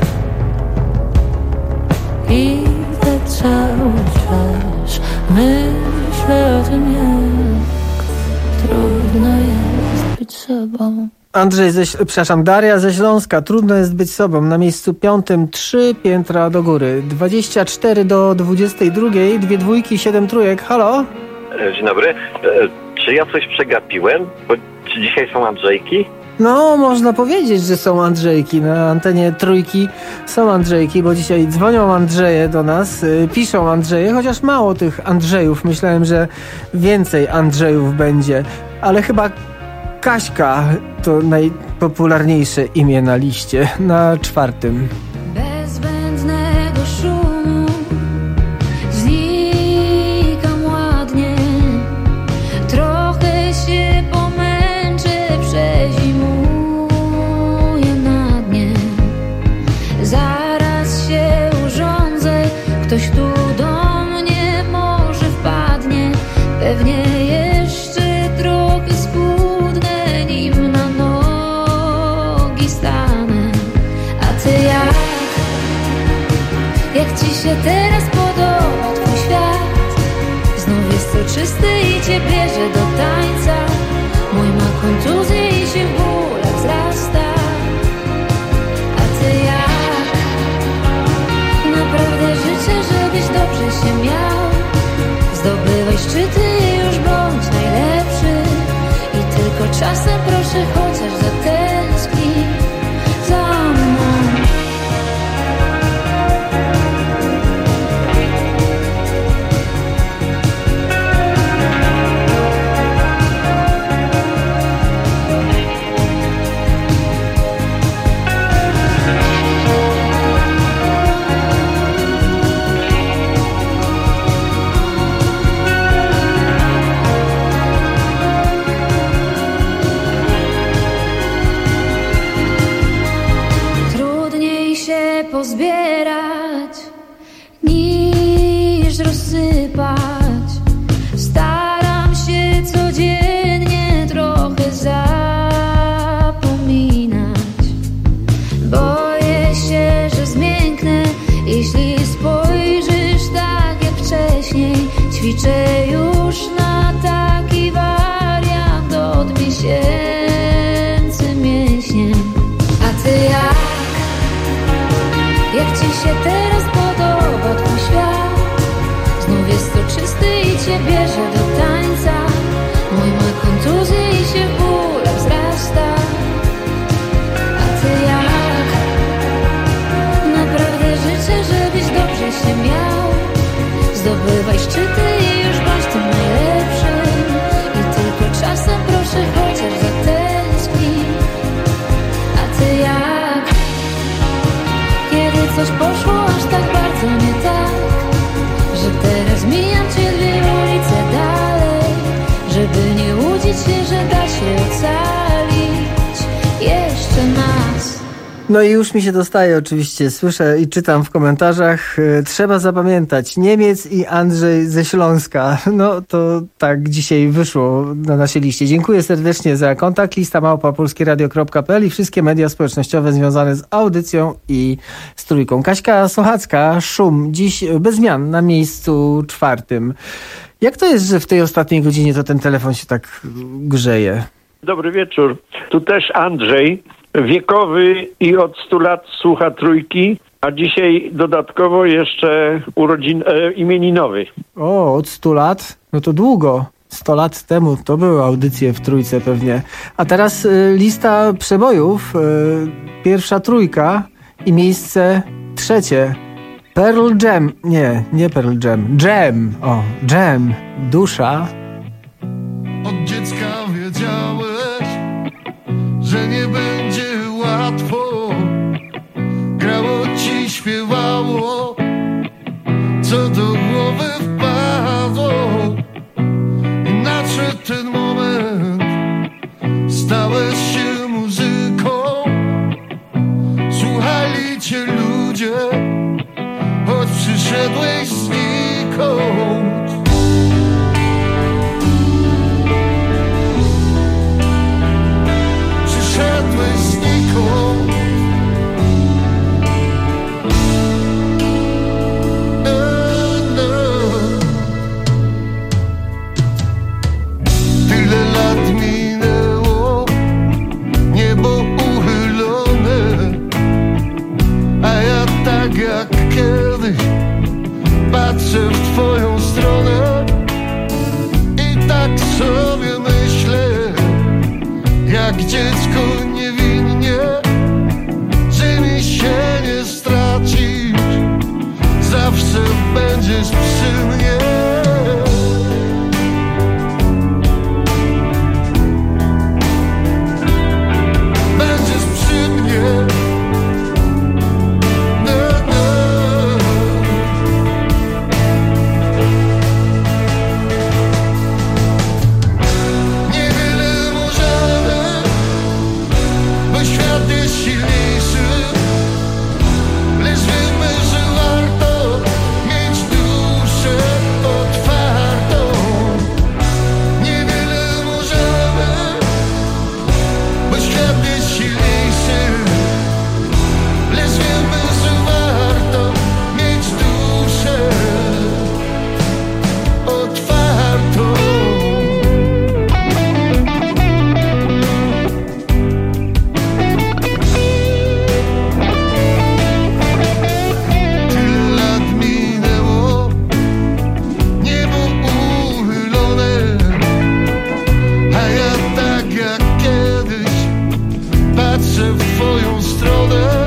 i tak cały czas myślę o tym, jak trudno jest być sobą. Andrzej, ze, przepraszam, Daria ze Śląska. Trudno jest być sobą. Na miejscu piątym trzy piętra do góry. dwadzieścia cztery do dwudziestej drugiej. Dwie dwójki, siedem trójek. Halo? Dzień dobry. Czy ja coś przegapiłem? Bo czy dzisiaj są Andrzejki? No, można powiedzieć, że są Andrzejki. Na antenie trójki są Andrzejki, bo dzisiaj dzwonią Andrzeje do nas, piszą Andrzeje, chociaż mało tych Andrzejów. Myślałem, że więcej Andrzejów będzie. Ale chyba Kaśka to najpopularniejsze imię na liście, na czwartym. Bez zbędnego szumu znikam ładnie. Trochę się pomęczę, przezimuję na dnie. Zaraz się urządzę, ktoś tu do mnie może wpadnie. Pewnie jeszcze trochę schudnę, nim na nogi stanę. A ty jak? Jak ci się teraz podoba twój świat? Znów jest soczysty i cię bierze do tańca. Mój ma kontuzję i się w bólach wzrasta. A ty jak? Naprawdę życzę, żebyś dobrze się miał. Zdobywaj szczyty i już bądź najlepszy. I tylko czasem proszę chociaż zatęsknij za mną. Trudniej się pozbierać niż rozsypać. Staram się codziennie trochę zapominać. Boję się, że zmięknę, jeśli spojrzysz tak jak wcześniej. Ćwiczę już na taki wariant od miesięcy mięśniem. A ty jak? Jak ci się teraz podoba twój świat? Znów jest soczysty i cię bierze do tańca. Mój ma kontuzję i się w bólach wzrasta. A ty jak? Naprawdę życzę, żebyś dobrze się miał. Zdobywaj szczyty i już bądź tym najlepszym. I tylko czasem proszę chociaż zatęsknij. A ty jak? Kiedy coś poszło aż tak bardzo nie tak, że teraz mijam cię dwie ulice dalej, żeby nie łudzić się, że da się ocalić jeszcze nas. No i już mi się dostaje oczywiście, słyszę i czytam w komentarzach, e, trzeba zapamiętać, Niemiec i Andrzej ze Śląska. No to tak dzisiaj wyszło na naszej liście. Dziękuję serdecznie za kontakt. Lista małpa polskieradio kropka p l i wszystkie media społecznościowe związane z audycją i z trójką. Kaśka Sochacka, Szum, dziś bez zmian na miejscu czwartym. Jak to jest, że w tej ostatniej godzinie to ten telefon się tak grzeje? Dobry wieczór. Tu też Andrzej, wiekowy i od stu lat słucha trójki, a dzisiaj dodatkowo jeszcze urodzin, e, imieninowy. O, od stu lat? No to długo. sto lat temu to były audycje w Trójce pewnie. A teraz y, lista przebojów. Y, pierwsza trójka i miejsce trzecie. Pearl Jam. Nie, nie Pearl Jam. Jam. O, Jam. Dusza. Od dziecka wiedziałeś, że nie będzie łatwo. Grało ci, śpiewało, co do głowy wpadło. I nadszedł ten moment, stałeś się muzyką. Słuchali cię ludzie, choć przyszedłeś znikąd. Przyszedłeś znikąd. Tyle lat minęło, niebo uchylone, a ja tak jak kiedyś patrzę w twoją stronę i tak sobie myślę, jak dziecko niewinnie, że mi się nie stracisz, zawsze będziesz przy mnie. Będziesz przy mnie. No, no. Niewiele możemy, bo świat jest silniejszy, lecz wiemy, że warto mieć duszę otwartą. Niewiele możemy, bo świat jest silniejszy, lecz wiemy, że warto mieć duszę otwartą. Tyle lat minęło, niebo uchylone, a ja tak jak kiedyś patrzę w twoją stronę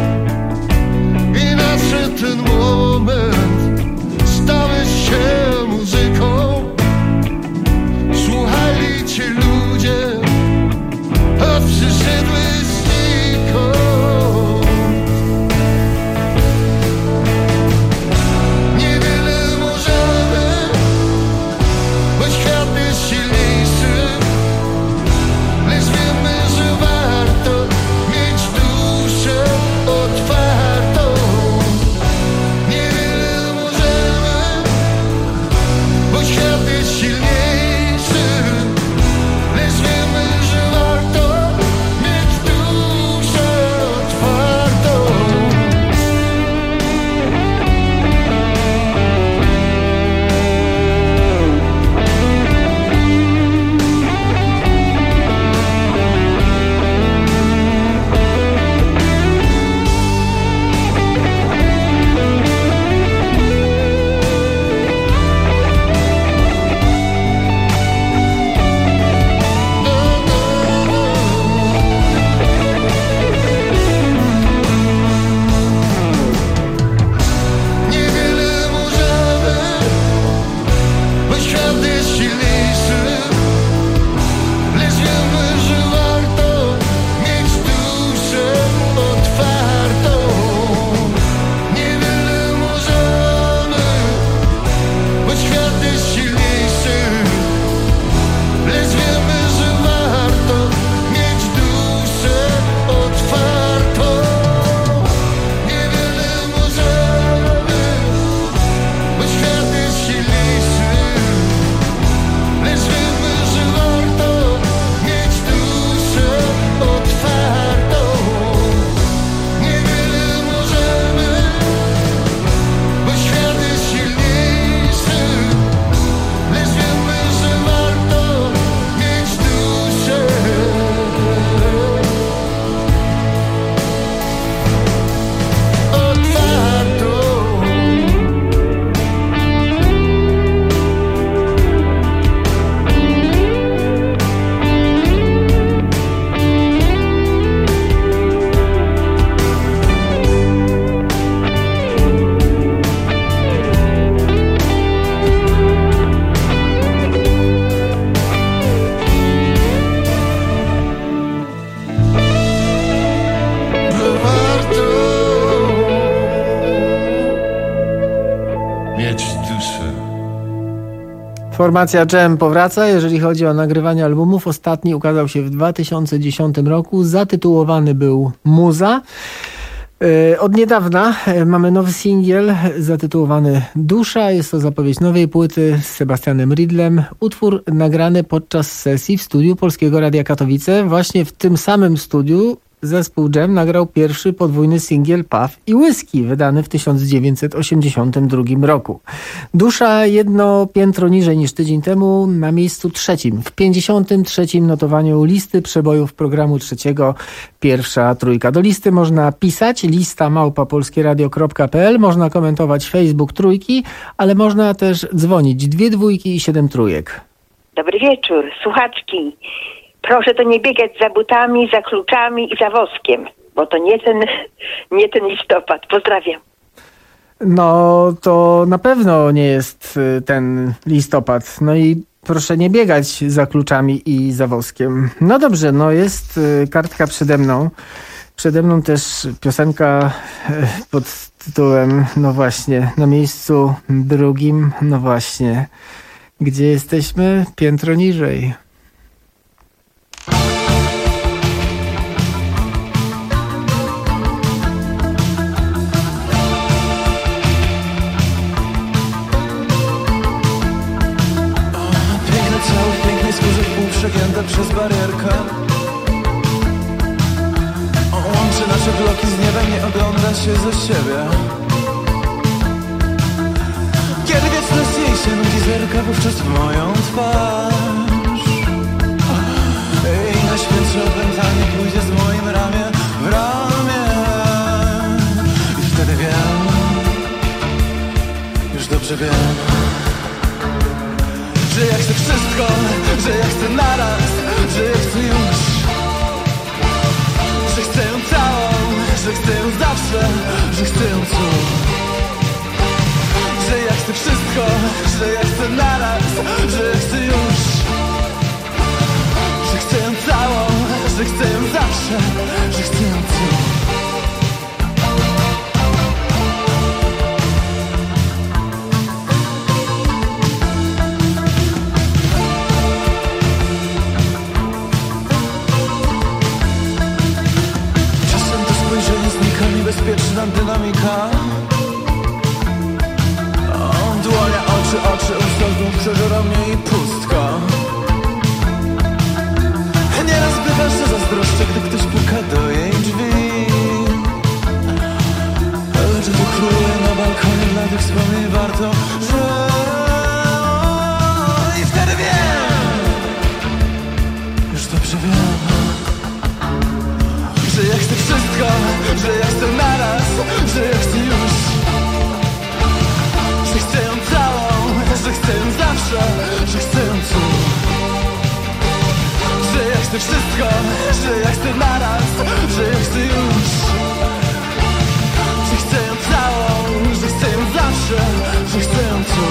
i nadszedł ten moment, stałeś się muzyką. Słuchali cię ludzie, a przyszedłeś znikąd. Niewiele możemy, bo świat jest silniejszy, lecz wiemy, że warto mieć duszę otwartą. Niewiele Formacja Dżem powraca, jeżeli chodzi o nagrywanie albumów. Ostatni ukazał się w dwa tysiące dziesiątym roku. Zatytułowany był Muza. Od niedawna mamy nowy singiel zatytułowany Dusza. Jest to zapowiedź nowej płyty z Sebastianem Riedlem. Utwór nagrany podczas sesji w studiu Polskiego Radia Katowice. Właśnie w tym samym studiu zespół Dżem nagrał pierwszy podwójny singiel Paw i Whisky, wydany w tysiąc dziewięćset osiemdziesiątym drugim roku. Dusza jedno piętro niżej niż tydzień temu, na miejscu trzecim. W pięćdziesiątym trzecim notowaniu listy przebojów programu trzeciego Pierwsza Trójka. Do listy można pisać, lista małpa polskieradio kropka pe el, można komentować Facebook Trójki, ale można też dzwonić dwie dwójki i siedem trójek. Dobry wieczór, słuchaczki. Proszę to nie biegać za butami, za kluczami i za woskiem, bo to nie ten, nie ten listopad. Pozdrawiam. No to na pewno nie jest ten listopad. No i proszę nie biegać za kluczami i za woskiem. No dobrze, no jest kartka przede mną. Przede mną też piosenka pod tytułem, no właśnie, na miejscu drugim, no właśnie. Gdzie jesteśmy? Piętro niżej. Przegięta przez barierkę łączy nasze bloki z niebem, nie ogląda się ze siebie. Kiedy wieczność jej się nudzi, zerka wówczas w moją twarz i na święcie opętanie pójdzie z moim ramię w ramię. I wtedy wiem, już dobrze wiem, że ja chcę wszystko, że ja chcę naraz, że ja chcę już, że chcę ją całą, że chcę ją zawsze, że chcę ją tu, że ja chcę wszystko, że ja chcę naraz, że ja chcę już, że chcę ją całą, że chcę ją zawsze, że chcę ją tu. Bezpieczna dynamika. O, dłonia, oczy, oczy, usta znów przeżera mnie i pustka. Nieraz bywa, że zazdroszczę, gdy ktoś puka do jej drzwi. Ale czy tu króluje na balkonie dla tych wspomnień warto, że... I wtedy wiem, już dobrze wiem, że ja chcę wszystko, że ja chcę naraz, że ja chcę już, że chcę ją całą, że chcę ją zawsze, że chcę ją tu, że ja chcę wszystko, że ja chcę naraz, że ja chcę już, że chcę ją całą, że chcę ją zawsze, że chcę ją tu.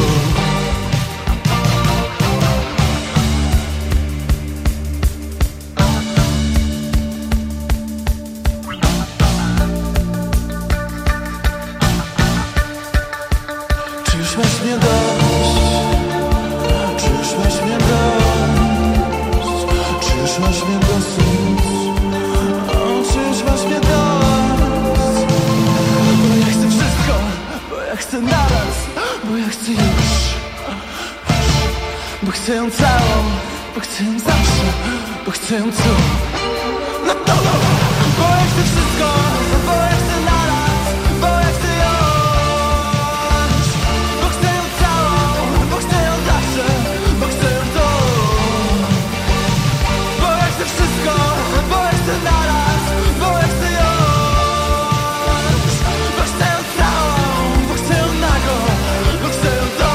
Chcę ją całą, bo chcę ją zawsze, bo chcę ją tu. No to no, bo ja chcę wszystko, bo ja chcę naraz, bo ja chcę już, bo chcę ją całą, bo chcę ją zawsze, bo chcę ją tu. Bo ja chcę wszystko, bo ja chcę naraz, bo ja chcę już, bo chcę ją całą, bo chcę ją nago, bo chcę ją tu.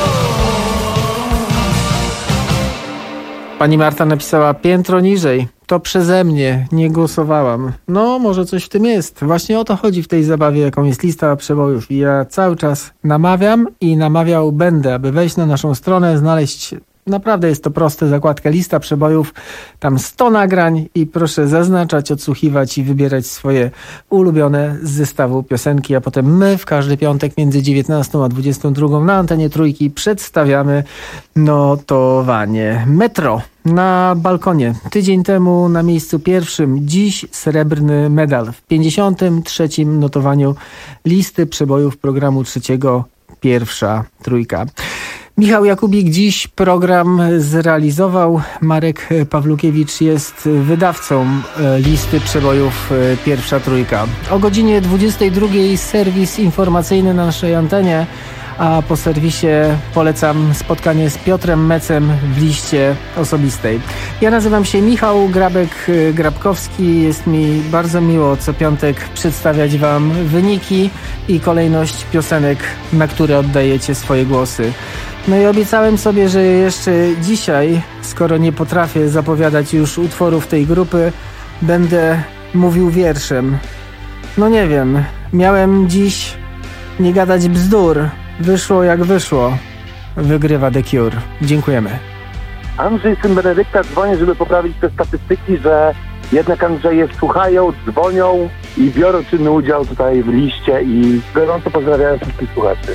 Pani Marta napisała piętro niżej. To przeze mnie, nie głosowałam. No, może coś w tym jest. Właśnie o to chodzi w tej zabawie, jaką jest lista przebojów. I ja cały czas namawiam i namawiał będę, aby wejść na naszą stronę, znaleźć Naprawdę jest to proste, zakładka lista przebojów, tam sto nagrań i proszę zaznaczać, odsłuchiwać i wybierać swoje ulubione z zestawu piosenki, a potem my w każdy piątek między dziewiętnastą a dwudziestą drugą na antenie Trójki przedstawiamy notowanie. Metro na balkonie. Tydzień temu na miejscu pierwszym, dziś srebrny medal w pięćdziesiątym trzecim notowaniu listy przebojów programu trzeciego Pierwsza Trójka. Michał Jakubik dziś program zrealizował. Marek Pawlukiewicz jest wydawcą listy przebojów Pierwsza Trójka. O godzinie dwudziestej drugiej serwis informacyjny na naszej antenie, a po serwisie polecam spotkanie z Piotrem Mecem w liście osobistej. Ja nazywam się Michał Grabek-Grabkowski. Jest mi bardzo miło co piątek przedstawiać Wam wyniki i kolejność piosenek, na które oddajecie swoje głosy. No i obiecałem sobie, że jeszcze dzisiaj, skoro nie potrafię zapowiadać już utworów tej grupy, będę mówił wierszem. No nie wiem, miałem dziś nie gadać bzdur. Wyszło jak wyszło. Wygrywa The Cure. Dziękujemy. Andrzej, syn Benedykta, dzwonię, żeby poprawić te statystyki, że jednak Andrzeje słuchają, dzwonią i biorą czynny udział tutaj w liście i gorąco pozdrawiam wszystkich słuchaczy.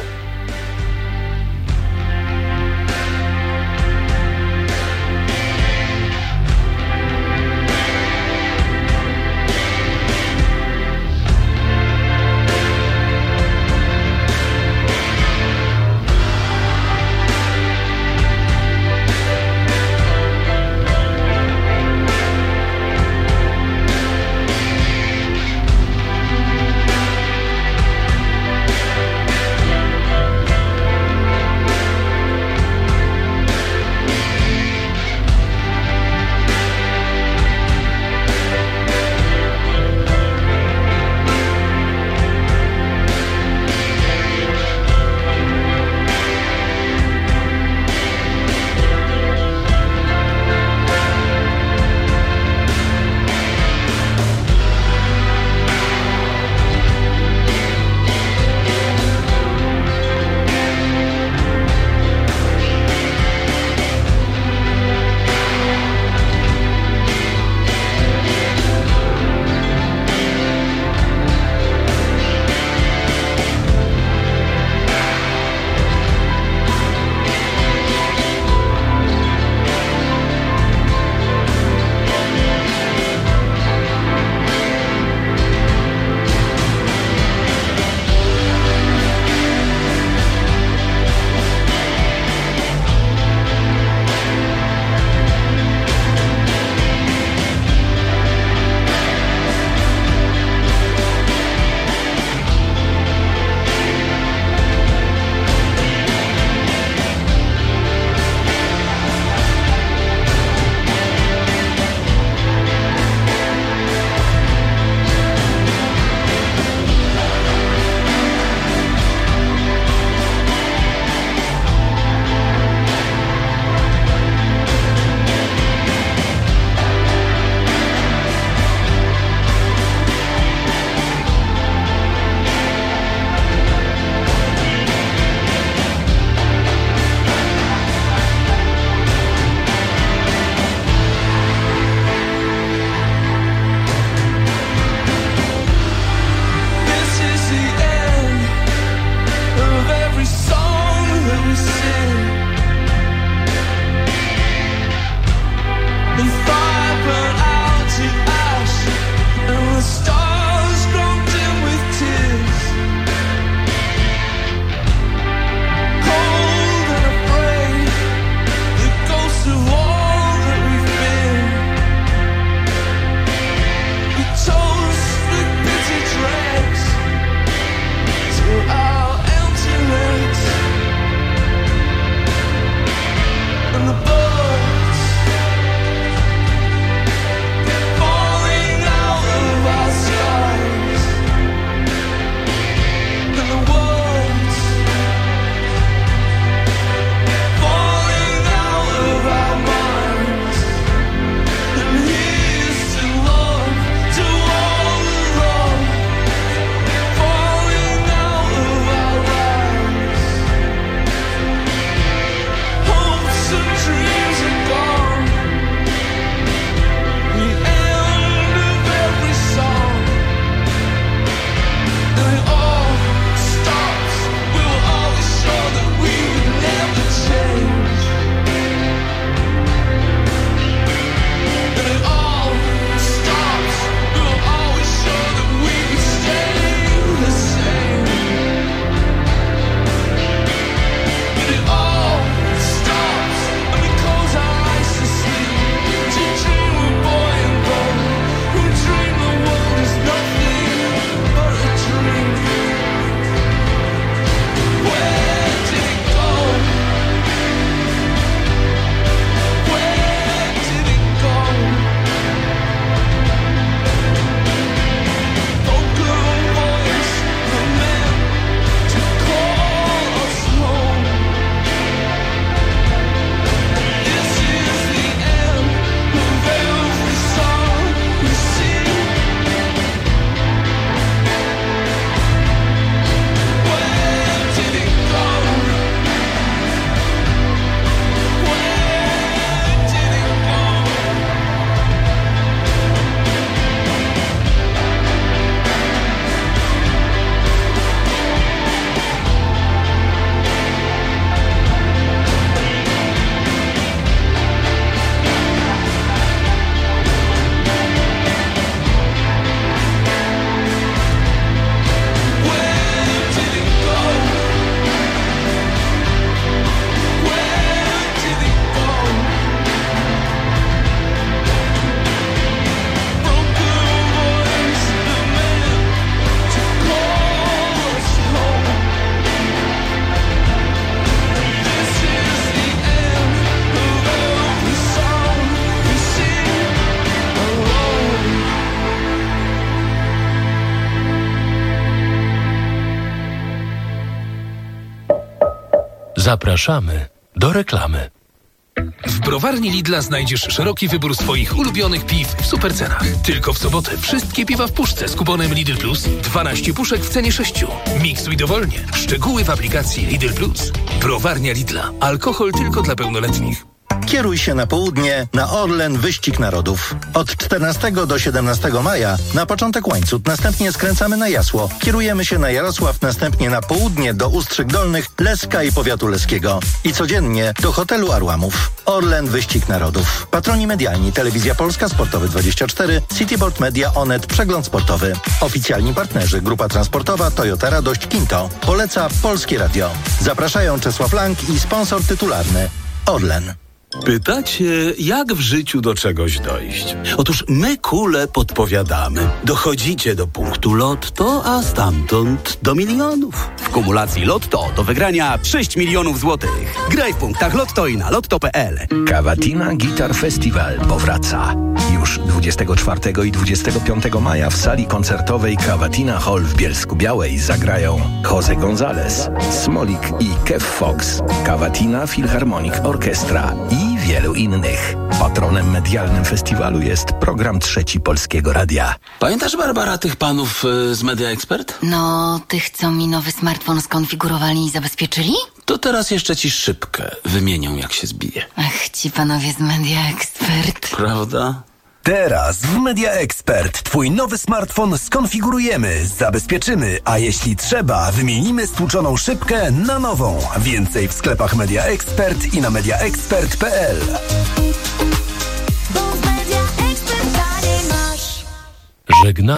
Zapraszamy do reklamy. W browarni Lidla znajdziesz szeroki wybór swoich ulubionych piw w supercenach. Tylko w sobotę wszystkie piwa w puszce z kuponem Lidl Plus. dwanaście puszek w cenie sześciu. Miksuj dowolnie. Szczegóły w aplikacji Lidl Plus. Browarnia Lidla. Alkohol tylko dla pełnoletnich. Kieruj się na południe na Orlen Wyścig Narodów. Od czternastego do siedemnastego maja na początek Łańcut, następnie skręcamy na Jasło. Kierujemy się na Jarosław, następnie na południe do Ustrzyk Dolnych, Leska i powiatu leskiego. I codziennie do hotelu Arłamów. Orlen Wyścig Narodów. Patroni medialni: Telewizja Polska, Sportowy dwadzieścia cztery, Cityboard Media, Onet, Przegląd Sportowy. Oficjalni partnerzy: Grupa Transportowa, Toyota Radość, Kinto. Poleca Polskie Radio. Zapraszają Czesław Lang i sponsor tytularny Orlen. Pytacie, jak w życiu do czegoś dojść? Otóż my, kule, podpowiadamy. Dochodzicie do punktu Lotto, a stamtąd do milionów. W kumulacji Lotto do wygrania sześć milionów złotych. Graj w punktach Lotto i na lotto kropka p l. Cavatina Guitar Festival powraca. Już dwudziestego czwartego i dwudziestego piątego maja w sali koncertowej Cavatina Hall w Bielsku-Białej zagrają Jose González, Smolik i Kev Fox, Cavatina Philharmonic Orchestra i wielu innych. Patronem medialnym festiwalu jest program Trzeci Polskiego Radia. Pamiętasz, Barbara, tych panów y, z Media Expert? No, tych, co mi nowy smartfon skonfigurowali i zabezpieczyli? To teraz jeszcze ci szybkę wymienią, jak się zbije. Ach, ci panowie z Media Expert. Prawda? Teraz w Media Expert twój nowy smartfon skonfigurujemy, zabezpieczymy, a jeśli trzeba, wymienimy stłuczoną szybkę na nową. Więcej w sklepach Media Expert i na media expert kropka p l. Żegna